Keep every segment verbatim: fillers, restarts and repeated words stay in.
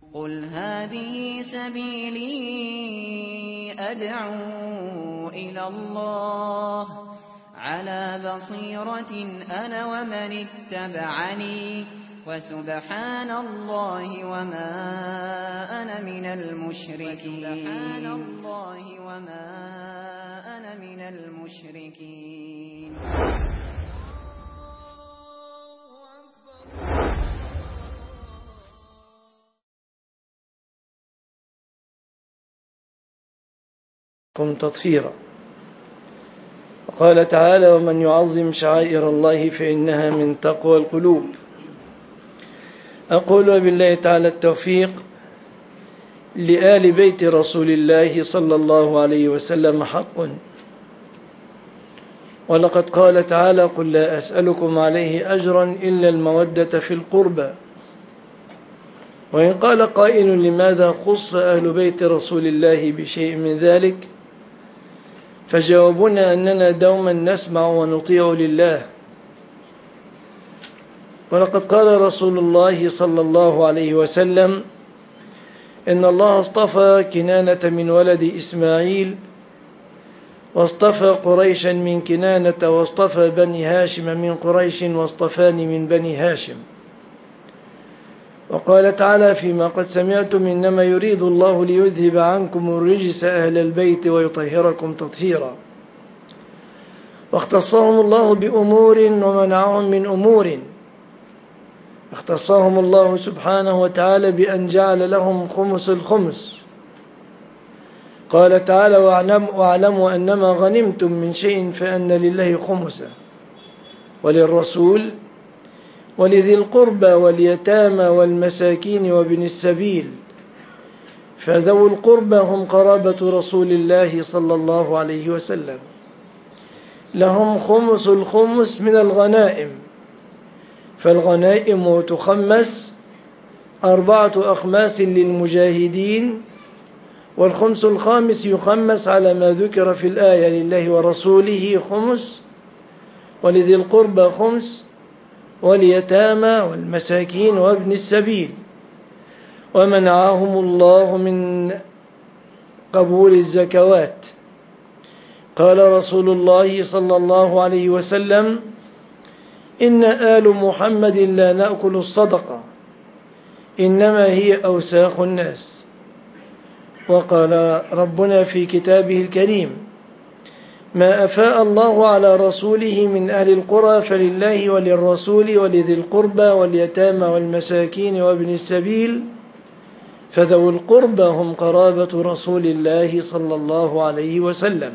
قل هذه سبيلي أدعو إلى الله على بصيرة أنا ومن اتبعني وسبحان الله وما أنا من المشركين سبحان الله وما أنا من المشركين. تطهيرا. قال تعالى: ومن يعظم شعائر الله فإنها من تقوى القلوب. أقول وبالله تعالى التوفيق لآل بيت رسول الله صلى الله عليه وسلم حق، ولقد قال تعالى: قل لا أسألكم عليه أجرا إلا المودة في القربى. وإن قال قائل: لماذا خص أهل بيت رسول الله بشيء من ذلك؟ فجوابنا أننا دوما نسمع ونطيع لله. ولقد قال رسول الله صلى الله عليه وسلم: إن الله اصطفى كنانة من ولد إسماعيل، واصطفى قريشا من كنانة، واصطفى بني هاشم من قريش، واصطفاني من بني هاشم. وقال تعالى: فيما قد سمعتم إنما يريد الله ليذهب عنكم الرجس أهل البيت ويطهركم تطهيرا. واختصهم الله بأمور ومنعهم من أمور. اختصهم الله سبحانه وتعالى بأن جعل لهم خمس الخمس. قال تعالى: واعلموا أنما غنمتم من شيء فأن لله خمسه وللرسول ولذي القربى واليتامى والمساكين وابن السبيل. فذو القربى هم قرابة رسول الله صلى الله عليه وسلم، لهم خمس الخمس من الغنائم. فالغنائم تخمس أربعة أخماس للمجاهدين، والخمس الخامس يخمس على ما ذكر في الآية: لله ورسوله خمس، ولذي القربى خمس، واليتامى والمساكين وابن السبيل. ومنعهم الله من قبول الزكوات. قال رسول الله صلى الله عليه وسلم: إن آل محمد لا نأكل الصدقة، إنما هي أوساخ الناس. وقال ربنا في كتابه الكريم: ما أفاء الله على رسوله من أهل القرى فلله وللرسول ولذي القربى واليتامى والمساكين وابن السبيل. فذو القربى هم قرابة رسول الله صلى الله عليه وسلم.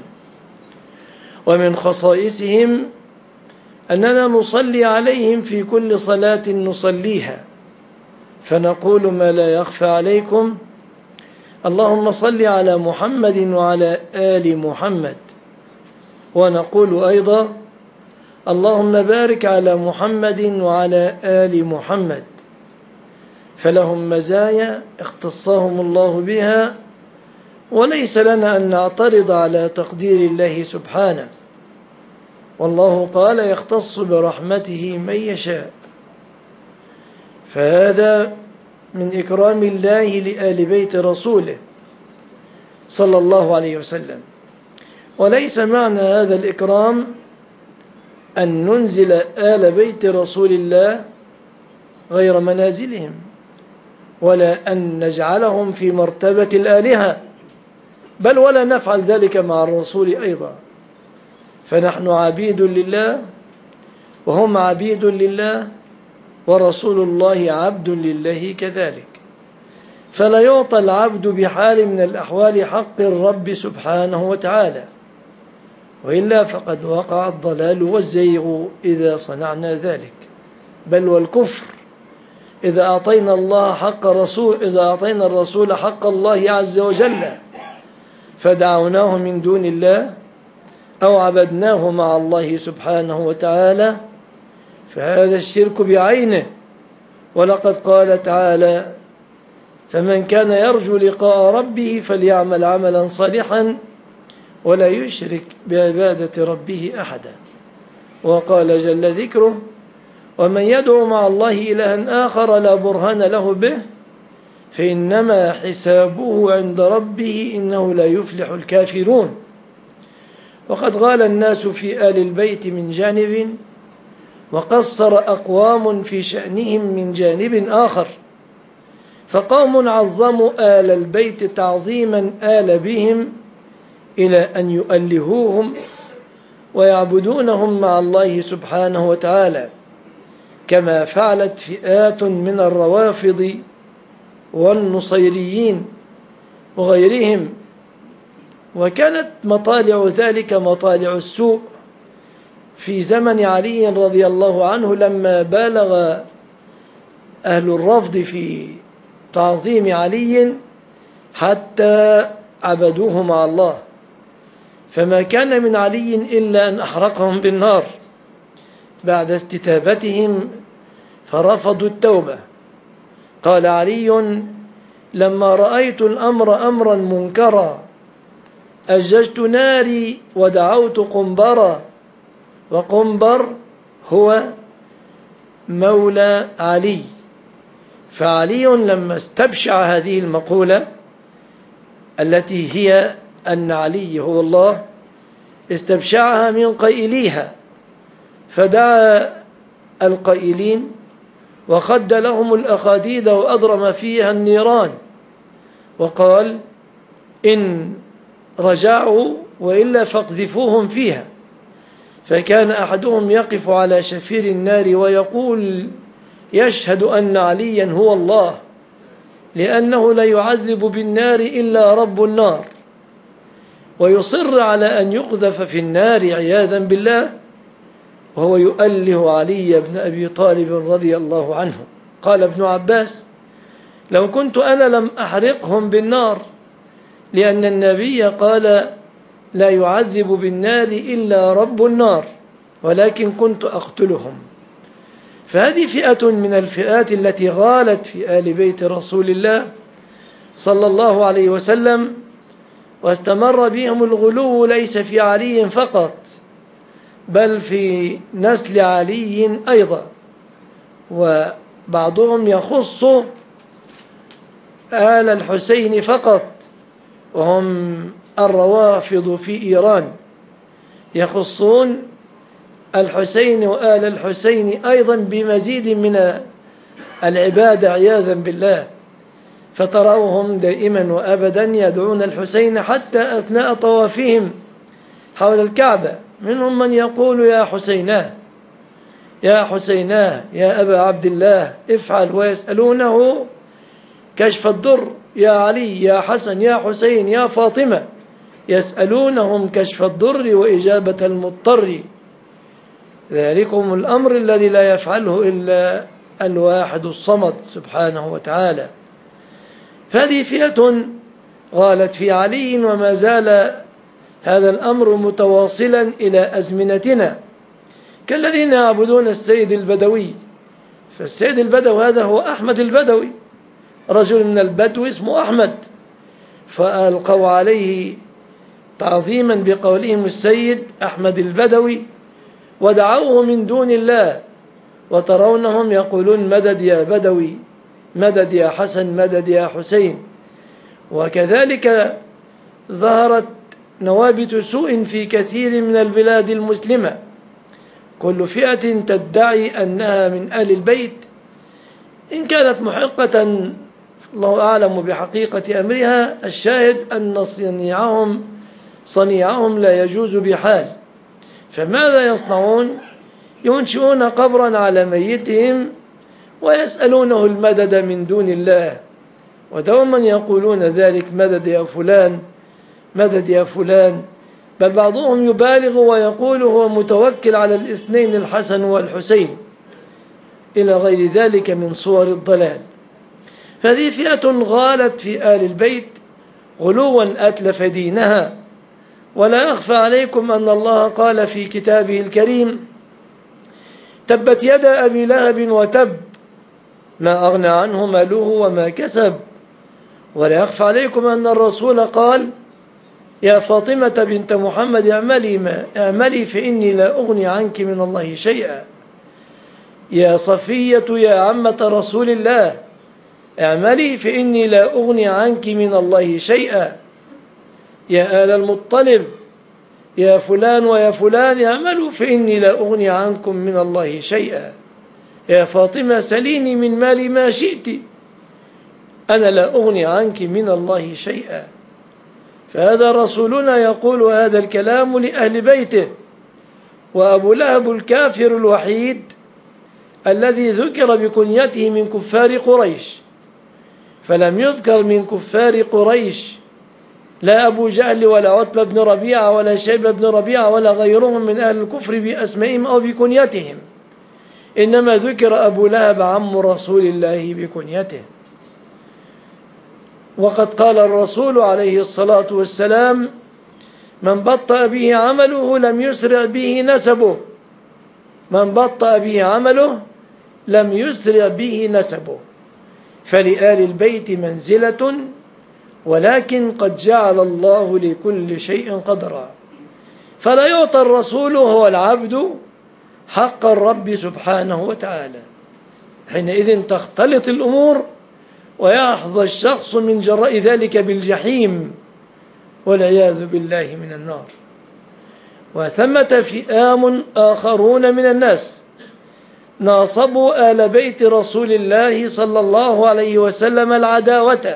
ومن خصائصهم أننا نصلي عليهم في كل صلاة نصليها، فنقول ما لا يخفى عليكم: اللهم صل على محمد وعلى آل محمد. ونقول أيضا: اللهم بارك على محمد وعلى آل محمد. فلهم مزايا اختصهم الله بها، وليس لنا أن نعترض على تقدير الله سبحانه. والله قال: يختص برحمته من يشاء. فهذا من إكرام الله لآل بيت رسوله صلى الله عليه وسلم. وليس معنى هذا الإكرام أن ننزل آل بيت رسول الله غير منازلهم، ولا أن نجعلهم في مرتبة الآلهة، بل ولا نفعل ذلك مع الرسول أيضا. فنحن عبيد لله وهم عبيد لله، ورسول الله عبد لله كذلك. فلا يعطى العبد بحال من الأحوال حق الرب سبحانه وتعالى، وإلا فقد وقع الضلال والزيغ إذا صنعنا ذلك، بل والكفر إذا أعطينا الله حق رسول إذا أعطينا الرسول حق الله عز وجل فدعوناه من دون الله أو عبدناه مع الله سبحانه وتعالى، فهذا الشرك بعينه. ولقد قال تعالى: فمن كان يرجو لقاء ربه فليعمل عملا صالحا ولا يشرك بعبادة ربه أحدا. وقال جل ذكره: ومن يدعو مع الله إلها آخر لا برهان له به فإنما حسابه عند ربه إنه لا يفلح الكافرون. وقد غال الناس في آل البيت من جانب، وقصر أقوام في شأنهم من جانب آخر. فقوم عظموا آل البيت تعظيما آل بهم إلى أن يؤلهوهم ويعبدونهم مع الله سبحانه وتعالى، كما فعلت فئات من الروافض والنصيريين وغيرهم. وكانت مطالع ذلك مطالع السوء في زمن علي رضي الله عنه، لما بالغ أهل الرفض في تعظيم علي حتى عبدوه مع الله، فما كان من علي إلا أن أحرقهم بالنار بعد استتابتهم فرفضوا التوبة. قال علي: لما رأيت الأمر أمرا منكرا أججت ناري ودعوت قنبرا. وقنبر هو مولى علي. فعلي لما استبشع هذه المقولة التي هي أن علي هو الله، استبشعها من قائليها، فدعا القائلين وخد لهم الأخاديد وأضرم فيها النيران، وقال: إن رجعوا وإلا فاقذفوهم فيها. فكان أحدهم يقف على شفير النار ويقول: يشهد أن عليا هو الله، لأنه لا يعذب بالنار إلا رب النار، ويصر على أن يقذف في النار عياذا بالله، وهو يؤله علي بن أبي طالب رضي الله عنه. قال ابن عباس: لو كنت أنا لم أحرقهم بالنار، لأن النبي قال: لا يعذب بالنار إلا رب النار، ولكن كنت أقتلهم. فهذه فئة من الفئات التي غالت في آل بيت رسول الله صلى الله عليه وسلم، واستمر بهم الغلو ليس في علي فقط، بل في نسل علي أيضا. وبعضهم يخص آل الحسين فقط، وهم الروافض في إيران، يخصون الحسين وآل الحسين أيضا بمزيد من العبادة عياذا بالله. فتراوهم دائما وأبدا يدعون الحسين حتى أثناء طوافهم حول الكعبة، منهم من يقول: يا حسيناه يا حسيناه يا أبا عبد الله افعل، ويسألونه كشف الضر: يا علي يا حسن يا حسين يا فاطمة، يسألونهم كشف الضر وإجابة المضطر. ذلكم الأمر الذي لا يفعله إلا الواحد الصمد سبحانه وتعالى. فهذه فئة غالت في علي، وما زال هذا الأمر متواصلا إلى أزمنتنا، كالذين يعبدون السيد البدوي. فالسيد البدوي هذا هو أحمد البدوي، رجل من البدو اسمه أحمد، فألقوا عليه تعظيما بقولهم السيد أحمد البدوي، ودعوه من دون الله، وترونهم يقولون: مدد يا بدوي، مدد يا حسن، مدد يا حسين. وكذلك ظهرت نوابت سوء في كثير من البلاد المسلمة، كل فئة تدعي أنها من آل البيت، إن كانت محقة الله أعلم بحقيقة أمرها. الشاهد أن صنيعهم صنيعهم لا يجوز بحال. فماذا يصنعون؟ ينشئون قبرا على ميتهم ويسألونه المدد من دون الله، ودوما يقولون ذلك: مدد يا فلان، مدد يا فلان. بل بعضهم يبالغ ويقول هو متوكل على الاثنين الحسن والحسين، إلى غير ذلك من صور الضلال. فهذه فئة غالت في آل البيت غلوا أتلف دينها. ولا يخفى عليكم أن الله قال في كتابه الكريم: تبت يد أبي لهب وتب، ما أغنى عنه ماله وما كسب. ولا يخفى عليكم أن الرسول قال: يا فاطمة بنت محمد اعملي ما اعملي فإني لا أغني عنك من الله شيئا. يا صفية يا عمة رسول الله اعملي فإني لا أغني عنك من الله شيئا. يا آل المطلب يا فلان ويا فلان اعملوا فإني لا أغني عنكم من الله شيئا. يا فاطمة سليني من مالي ما شئت أنا لا أغني عنك من الله شيئا. فهذا رسولنا يقول هذا الكلام لأهل بيته. وأبو لهب الكافر الوحيد الذي ذكر بكنيته من كفار قريش، فلم يذكر من كفار قريش لا أبو جهل ولا عتبة بن ربيعة ولا شيبة بن ربيعة ولا غيرهم من أهل الكفر بأسمائهم أو بكنيتهم، إنما ذكر أبو لهب عم رسول الله بكنيته. وقد قال الرسول عليه الصلاة والسلام: من بطأ به عمله لم يسرع به نسبه. من بطأ به عمله لم يسرع به نسبه. فلآل البيت منزلة، ولكن قد جعل الله لكل شيء قدرا. فلا يعطى الرسول وهو العبد حق الرب سبحانه وتعالى. حينئذ تختلط الأمور ويحظى الشخص من جراء ذلك بالجحيم والعياذ بالله من النار. وثمة فئام آخرون من الناس ناصبوا آل بيت رسول الله صلى الله عليه وسلم العداوة،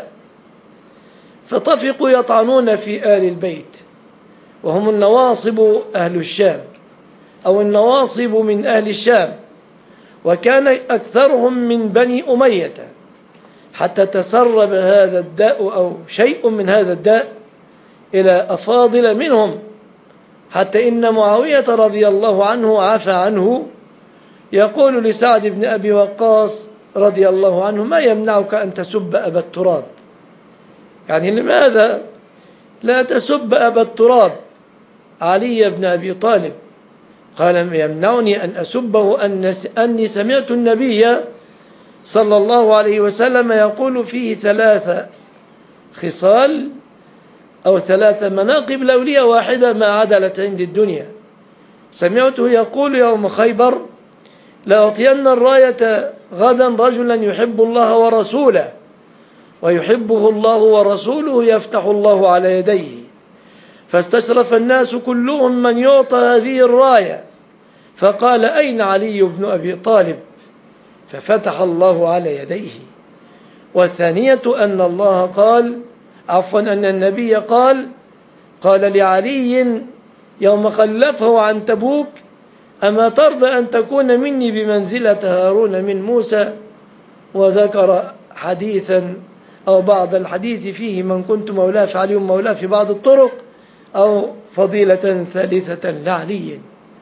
فطفقوا يطعنون في آل البيت، وهم النواصب أهل الشام أو النواصب من أهل الشام، وكان أكثرهم من بني أمية، حتى تسرب هذا الداء أو شيء من هذا الداء إلى أفاضل منهم، حتى إن معاوية رضي الله عنه عفى عنه يقول لسعد بن أبي وقاص رضي الله عنه: ما يمنعك أن تسب أبا التراب؟ يعني لماذا لا تسب أبا التراب علي بن أبي طالب؟ قال: يمنعني أن أسبه أني سمعت النبي صلى الله عليه وسلم يقول فيه ثلاث خصال أو ثلاث مناقب لولية واحدة ما عدلت عند الدنيا. سمعته يقول يوم خيبر: لأعطين الراية غدا رجلا يحب الله ورسوله ويحبه الله ورسوله يفتح الله على يديه. فاستشرف الناس كلهم من يعطى هذه الراية، فقال: أين علي بن أبي طالب؟ ففتح الله على يديه. والثانية أن الله قال عفوا أن النبي قال قال لعلي يوم خلفه عن تبوك: أما ترضى أن تكون مني بمنزلة هارون من موسى؟ وذكر حديثا أو بعض الحديث فيه: من كنت مولاه فعلي مولاه في بعض الطرق، أو فضيلة ثالثة لعلي.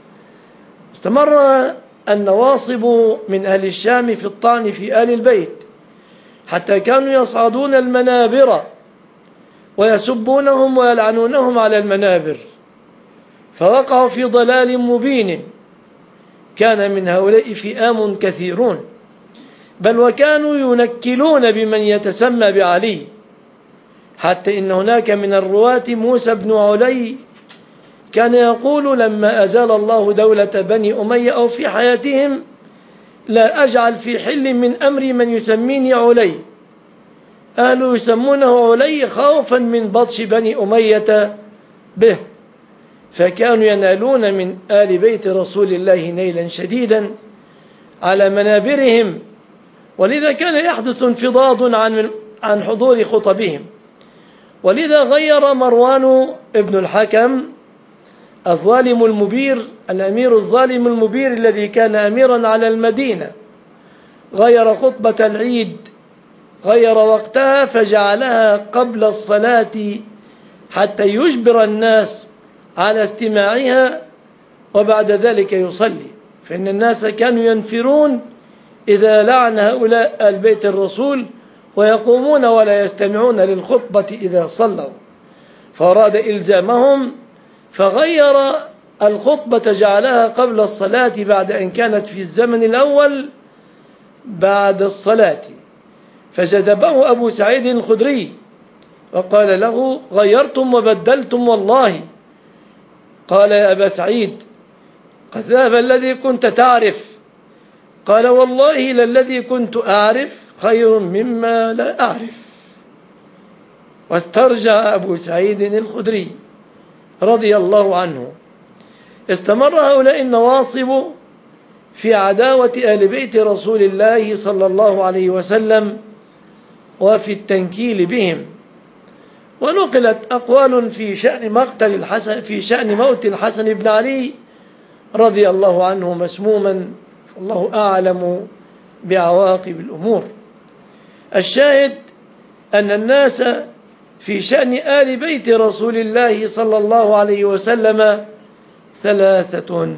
استمر النواصب من أهل الشام في الطعن في آل البيت، حتى كانوا يصعدون المنابر ويسبونهم ويلعنونهم على المنابر، فوقعوا في ضلال مبين. كان من هؤلاء فئام كثيرون، بل وكانوا ينكلون بمن يتسمى بعلي، حتى إن هناك من الرواة موسى بن علي كان يقول: لما أزال الله دولة بني أمية أو في حياتهم لا أجعل في حل من أمري من يسميني علي. أهله يسمونه علي خوفا من بطش بني أمية به. فكانوا ينالون من آل بيت رسول الله نيلا شديدا على منابرهم، ولذا كان يحدث انفضاض عن عن حضور خطبهم. ولذا غير مروان ابن الحكم الظالم المبير، الأمير الظالم المبير الذي كان أميرا على المدينة، غير خطبة العيد، غير وقتها فجعلها قبل الصلاة حتى يجبر الناس على استماعها، وبعد ذلك يصلي. فإن الناس كانوا ينفرون إذا لعن هؤلاء البيت الرسول، ويقومون ولا يستمعون للخطبة إذا صلوا، فأراد إلزامهم فغير الخطبة جعلها قبل الصلاة بعد أن كانت في الزمن الأول بعد الصلاة. فجذبه أبو سعيد الخدري وقال له: غيرتم وبدلتم والله. قال: يا أبا سعيد، قد ذهب الذي كنت تعرف. قال: والله للذي كنت أعرف خير مما لا أعرف. واسترجع أبو سعيد الخدري رضي الله عنه: استمر هؤلاء النواصب في عداوة آل بيت رسول الله صلى الله عليه وسلم وفي التنكيل بهم. ونقلت أقوال في شأن مقتل الحسن في شأن موت الحسن بن علي رضي الله عنه مسموما، الله أعلم بعواقب الأمور. الشاهد أن الناس في شأن آل بيت رسول الله صلى الله عليه وسلم ثلاثة: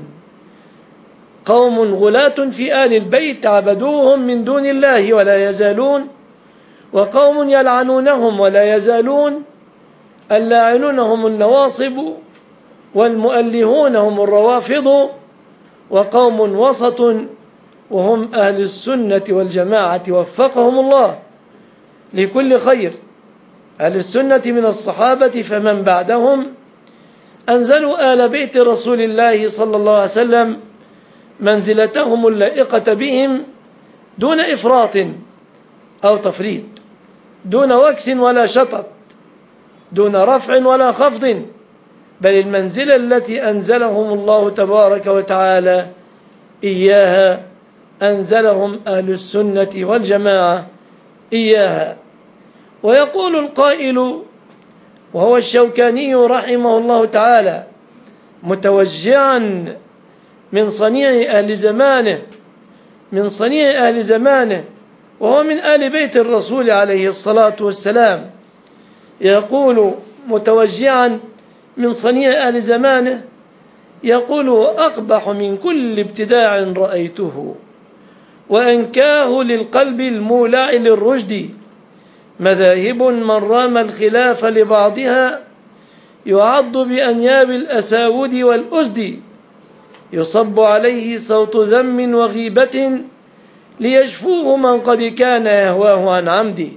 قوم غلاة في آل البيت عبدوهم من دون الله ولا يزالون، وقوم يلعنونهم ولا يزالون، اللاعنون هم النواصب والمؤلهون هم الروافض، وقوم وسط وهم أهل السنة والجماعة وفقهم الله لكل خير. أهل السنة من الصحابة فمن بعدهم أنزلوا آل بيت رسول الله صلى الله عليه وسلم منزلتهم اللائقة بهم دون إفراط أو تفريط، دون وكس ولا شطط، دون رفع ولا خفض، بل المنزلة التي أنزلهم الله تبارك وتعالى إياها أنزلهم أهل السنة والجماعة إياها. ويقول القائل وهو الشوكاني رحمه الله تعالى متوجعا من صنيع أهل زمانه من صنيع أهل زمانه وهو من آل بيت الرسول عليه الصلاة والسلام، يقول متوجعا من صنيع أهل زمانه، يقول: أقبح من كل ابتداع رأيته وأنكاه للقلب المولع للرشد، مذاهب من رام الخلاف لبعضها يعض بأنياب الأساود والأسد، يصب عليه صوت ذم وغيبة ليشفوه من قد كان يهواه عن عمد،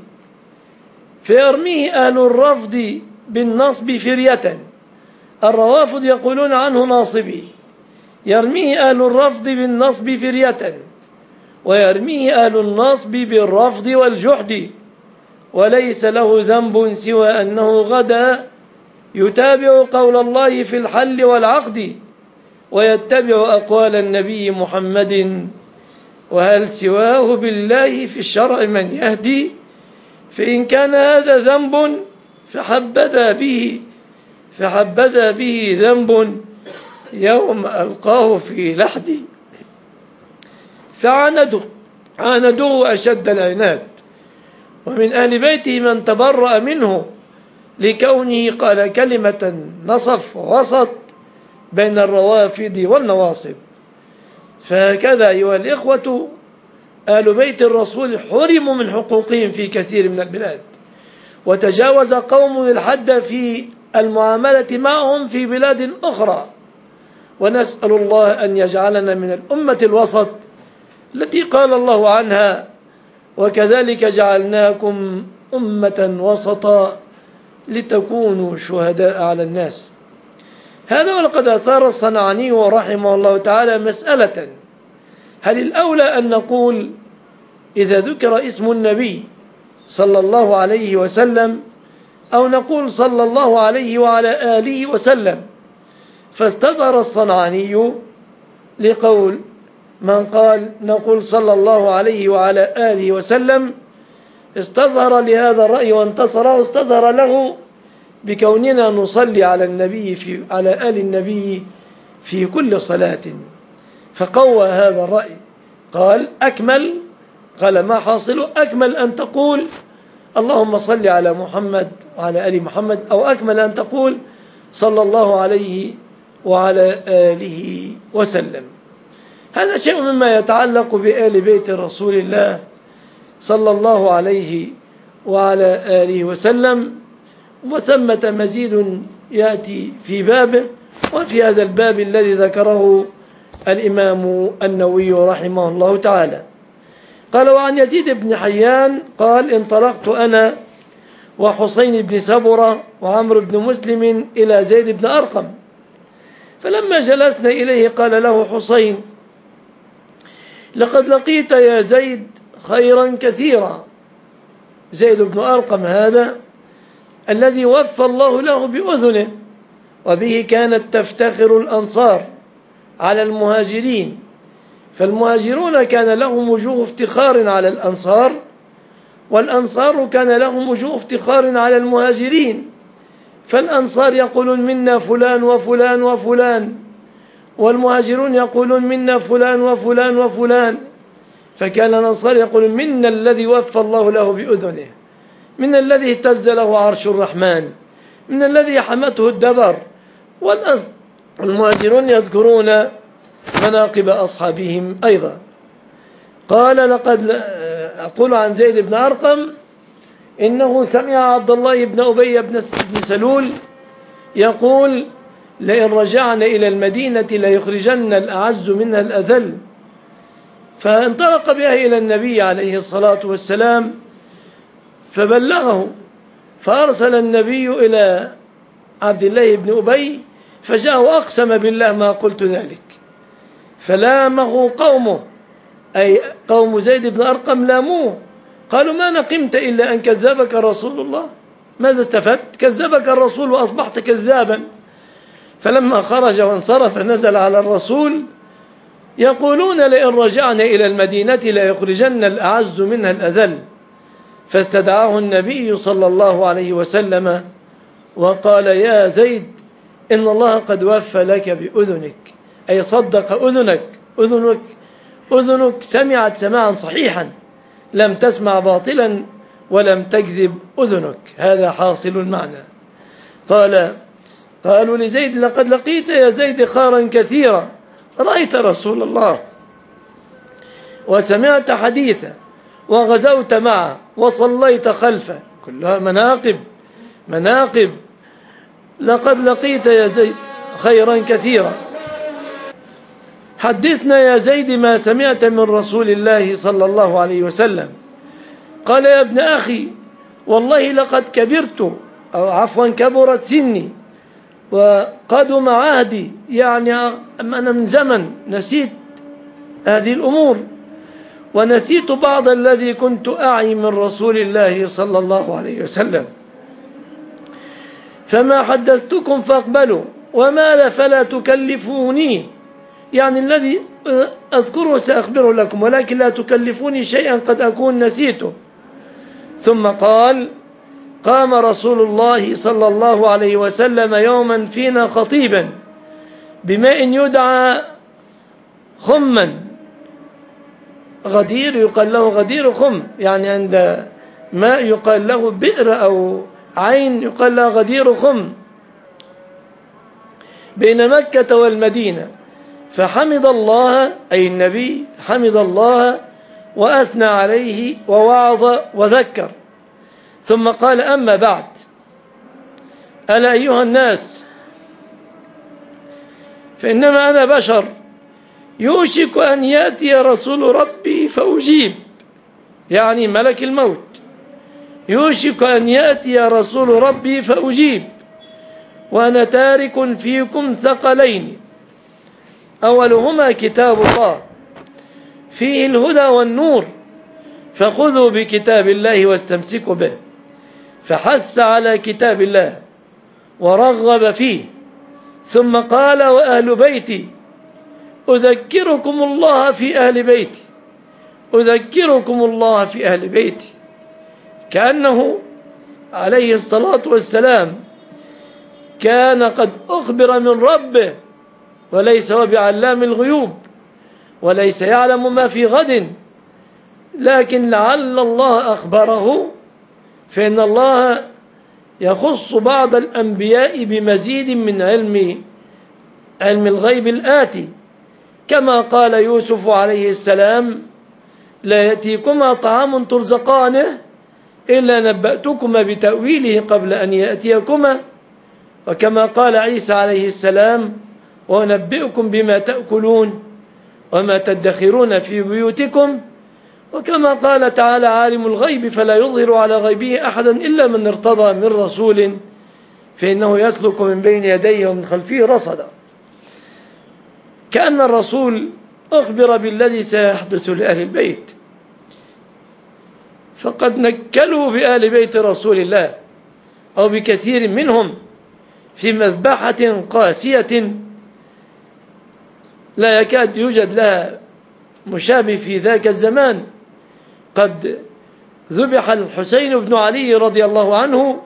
فيرميه أهل الرفض بالنصب فرية. الروافض يقولون عنه ناصبي، يرميه أهل الرفض بالنصب فرية، ويرميه أهل النصب بالرفض والجحد، وليس له ذنب سوى أنه غدا يتابع قول الله في الحل والعقد ويتبع أقوال النبي محمد، وهل سواه بالله في الشرع من يهدي؟ فإن كان هذا ذنب فحبذا به فحبذا به ذنب يوم ألقاه في لحدي. فعاندوا عاندوه أشد العناد، ومن أهل بيته من تبرأ منه لكونه قال كلمة نصف وسط بين الروافض والنواصب. فهكذا أيها الإخوة آل بيت الرسول حرموا من حقوقهم في كثير من البلاد، وتجاوز قوم الحد في المعاملة معهم في بلاد أخرى، ونسأل الله أن يجعلنا من الأمة الوسط التي قال الله عنها: وكذلك جعلناكم أمة وسطا لتكونوا شهداء على الناس. هذا ولقد أثار الصنعاني رحمه الله تعالى مسألة: هل الأولى أن نقول إذا ذكر اسم النبي صلى الله عليه وسلم أو نقول صلى الله عليه وعلى آله وسلم؟ فاستظهر الصنعاني لقول من قال نقول صلى الله عليه وعلى آله وسلم، استظهر لهذا الرأي وانتصر، استظهر له بكوننا نصلي على النبي في على آل النبي في كل صلاة، فقوى هذا الرأي. قال أكمل قال ما حاصل أكمل أن تقول اللهم صل على محمد وعلى آل محمد، أو أكمل أن تقول صلى الله عليه وعلى آله وسلم. هذا شيء مما يتعلق بآل بيت رسول الله صلى الله عليه وعلى آله وسلم، وثمة مزيد يأتي في بابه وفي هذا الباب الذي ذكره الإمام النووي رحمه الله تعالى. قال: وعن يزيد بن حيان قال: انطلقت أنا وحسين بن سبرة وعمر بن مسلم إلى زيد بن أرقم، فلما جلسنا إليه قال له حسين: لقد لقيت يا زيد خيرا كثيرا. زيد بن أرقم هذا الذي وفى الله له بأذنه، وبه كانت تفتخر الأنصار على المهاجرين، فالمهاجرون كان لهم وجوه افتخار على الأنصار، والأنصار كان لهم وجوه افتخار على المهاجرين. فالأنصار يقولون منا فلان وفلان وفلان، والمهاجرون يقولون منا فلان وفلان وفلان. فكان الأنصار يقولون منا الذي وفى الله له بأذنه، من الذي اهتز له عرش الرحمن، من الذي حمته الدبر. والمهاجرون يذكرون مناقب أصحابهم أيضا. قال لقد أقول عن زيد بن أرقم إنه سمع عبد الله بن أبي بن سلول يقول لئن رجعنا إلى المدينة ليخرجن الأعز منها الأذل. فانطلق بها إلى النبي عليه الصلاة والسلام فبلغه، فأرسل النبي إلى عبد الله بن أبي فجاء وأقسم بالله ما قلت ذلك، فلامه قومه أي قوم زيد بن أرقم لاموه، قالوا ما نقمت إلا أن كذبك رسول الله، ماذا استفدت؟ كذبك الرسول وأصبحت كذابا. فلما خرج وانصرف نزل على الرسول يقولون لئن رجعنا إلى المدينة ليخرجن الأعز منها الأذل. فاستدعاه النبي صلى الله عليه وسلم وقال يا زيد إن الله قد وفى لك بأذنك، أي صدق أذنك أذنك أذنك سمعت سماعا صحيحا، لم تسمع باطلا ولم تكذب أذنك. هذا حاصل المعنى. قال قالوا لزيد لقد لقيت يا زيد خيرا كثيرا، رأيت رسول الله وسمعت حديثا وغزوت معه وصليت خلفه، كلها مناقب مناقب. لقد لقيت يا زيد خيرا كثيرا، حدثنا يا زيد ما سمعت من رسول الله صلى الله عليه وسلم. قال يا ابن أخي والله لقد كبرت، أو عفوا كبرت سني وقدم عهدي، يعني أنا من زمن نسيت هذه الأمور، ونسيت بعض الذي كنت أعي من رسول الله صلى الله عليه وسلم، فما حدثتكم فاقبلوا وما لا فلا تكلفوني، يعني الذي أذكره سأخبره لكم ولكن لا تكلفوني شيئا قد أكون نسيته. ثم قال قام رسول الله صلى الله عليه وسلم يوما فينا خطيبا بماء يدعى خما، غدير يقال له غدير خم، يعني عند ماء يقال له بئر أو عين يقال له غدير خم، بين مكة والمدينة. فحمد الله أي النبي حمد الله وأثنى عليه ووعظ وذكر، ثم قال أما بعد، ألا أيها الناس فإنما أنا بشر يوشك أن يأتي رسول ربي فأجيب، يعني ملك الموت، يوشك أن يأتي رسول ربي فأجيب، وأنا تارك فيكم ثقلين، أولهما كتاب الله فيه الهدى والنور، فخذوا بكتاب الله واستمسكوا به. فحث على كتاب الله ورغب فيه، ثم قال وأهل بيتي أذكركم الله في أهل بيتي أذكركم الله في أهل بيتي، كأنه عليه الصلاة والسلام كان قد أخبر من ربه، وليس هو بعلام الغيوب، وليس يعلم ما في غد، لكن لعل الله أخبره، فإن الله يخص بعض الأنبياء بمزيد من علم علم الغيب الآتي، كما قال يوسف عليه السلام لا يأتيكما طعام ترزقانه إلا نبأتكما بتأويله قبل أن يأتيكما، وكما قال عيسى عليه السلام ونبئكم بما تأكلون وما تدخرون في بيوتكم، وكما قال تعالى عالم الغيب فلا يظهر على غيبه أحدا إلا من ارتضى من رسول فإنه يسلك من بين يديه ومن خلفه رصدا. كأن الرسول أخبر بالذي سيحدث لأهل البيت، فقد نكلوا بآل بيت رسول الله أو بكثير منهم في مذبحة قاسية لا يكاد يوجد لها مشابه في ذاك الزمان. قد ذبح الحسين بن علي رضي الله عنه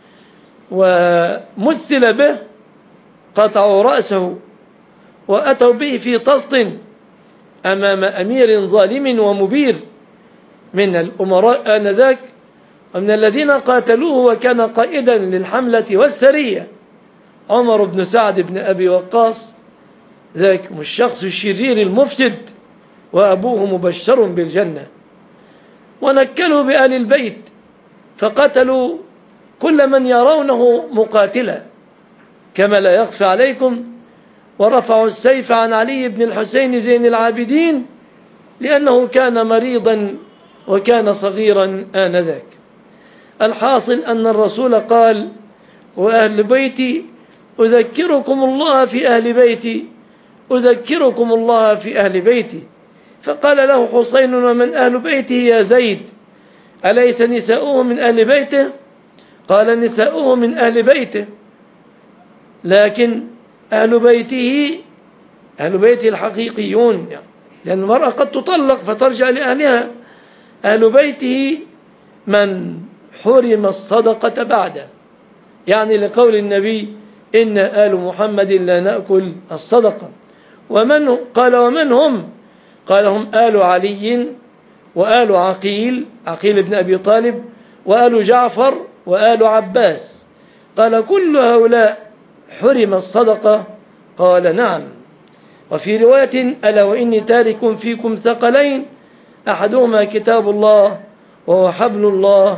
ومثل به، قطعوا رأسه وأتوا به في طست أمام أمير ظالم ومبير من الأمراء آنذاك، ومن الذين قاتلوه وكان قائدا للحملة والسرية عمر بن سعد بن أبي وقاص، ذاك الشخص الشرير المفسد وأبوه مبشر بالجنة. ونكلوا بآل البيت فقتلوا كل من يرونه مقاتلا كما لا يخفى عليكم، ورفعوا السيف عن علي بن الحسين زين العابدين لأنه كان مريضا وكان صغيرا آنذاك. الحاصل أن الرسول قال: وأهل بيتي أذكركم الله في أهل بيتي أذكركم الله في أهل بيتي. فقال له حسين: ومن أهل بيته يا زيد؟ أليس نساؤه من أهل بيته؟ قال: نساؤه من أهل بيته، لكن أهل بيته أهل بيته الحقيقيون، يعني لأن المرأة قد تطلق فترجع لأهلها. أهل بيته من حرم الصدقة بعده، يعني لقول النبي: إن آل محمد لا نأكل الصدقة. ومن قال: ومن هم؟ قال: هم آل علي وآل عقيل عقيل بن أبي طالب وآل جعفر وآل عباس. قال: كل هؤلاء حرم الصدقة؟ قال: نعم. وفي رواية: ألا وإني تارك فيكم ثقلين أحدهما كتاب الله وهو حبل الله،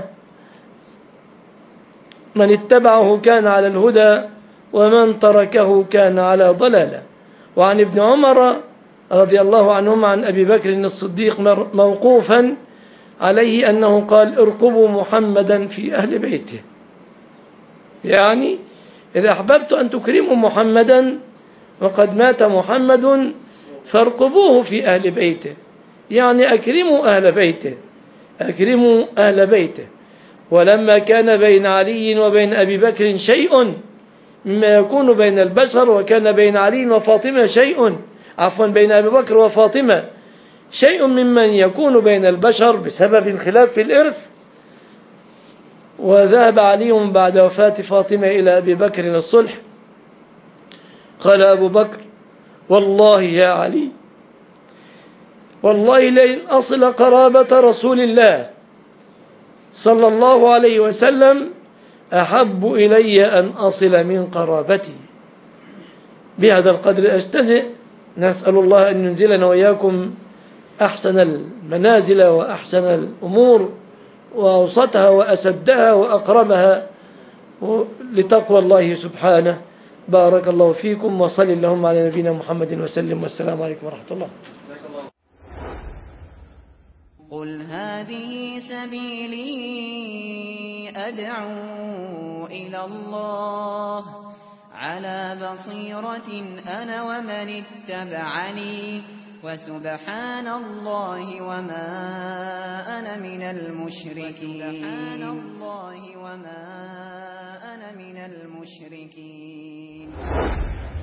من اتبعه كان على الهدى ومن تركه كان على ضلالة. وعن ابن عمر رضي الله عنهما عن أبي بكر الصديق موقوفا عليه أنه قال: ارقبوا محمدا في أهل بيته، يعني إذا أحببت أن تكرموا محمدا وقد مات محمد فارقبوه في أهل بيته، يعني أكرموا أهل بيته أكرموا أهل بيته. ولما كان بين علي وبين أبي بكر شيء مما يكون بين البشر، وكان بين علي وفاطمة شيء عفوا بين أبي بكر وفاطمة شيء ممن يكون بين البشر بسبب الخلاف في الإرث، وذهب علي بعد وفاة فاطمة إلى أبي بكر الصلح. قال أبو بكر: والله يا علي، والله لئن أصل قرابة رسول الله صلى الله عليه وسلم أحب إلي أن أصل من قرابتي. بهذا القدر أجتزئ. نسأل الله أن ينزلنا وإياكم أحسن المنازل وأحسن الأمور وأوسطها وأسدها وأقربها لتقوى الله سبحانه. بارك الله فيكم، وصل اللهم على نبينا محمد وسلم، والسلام عليكم ورحمة الله. قل هذه سبيلي أدعو إلى الله على بصيرة أنا ومن اتبعني وسبحان الله وما أنا من المشركين. سبحان الله وما أنا من المشركين.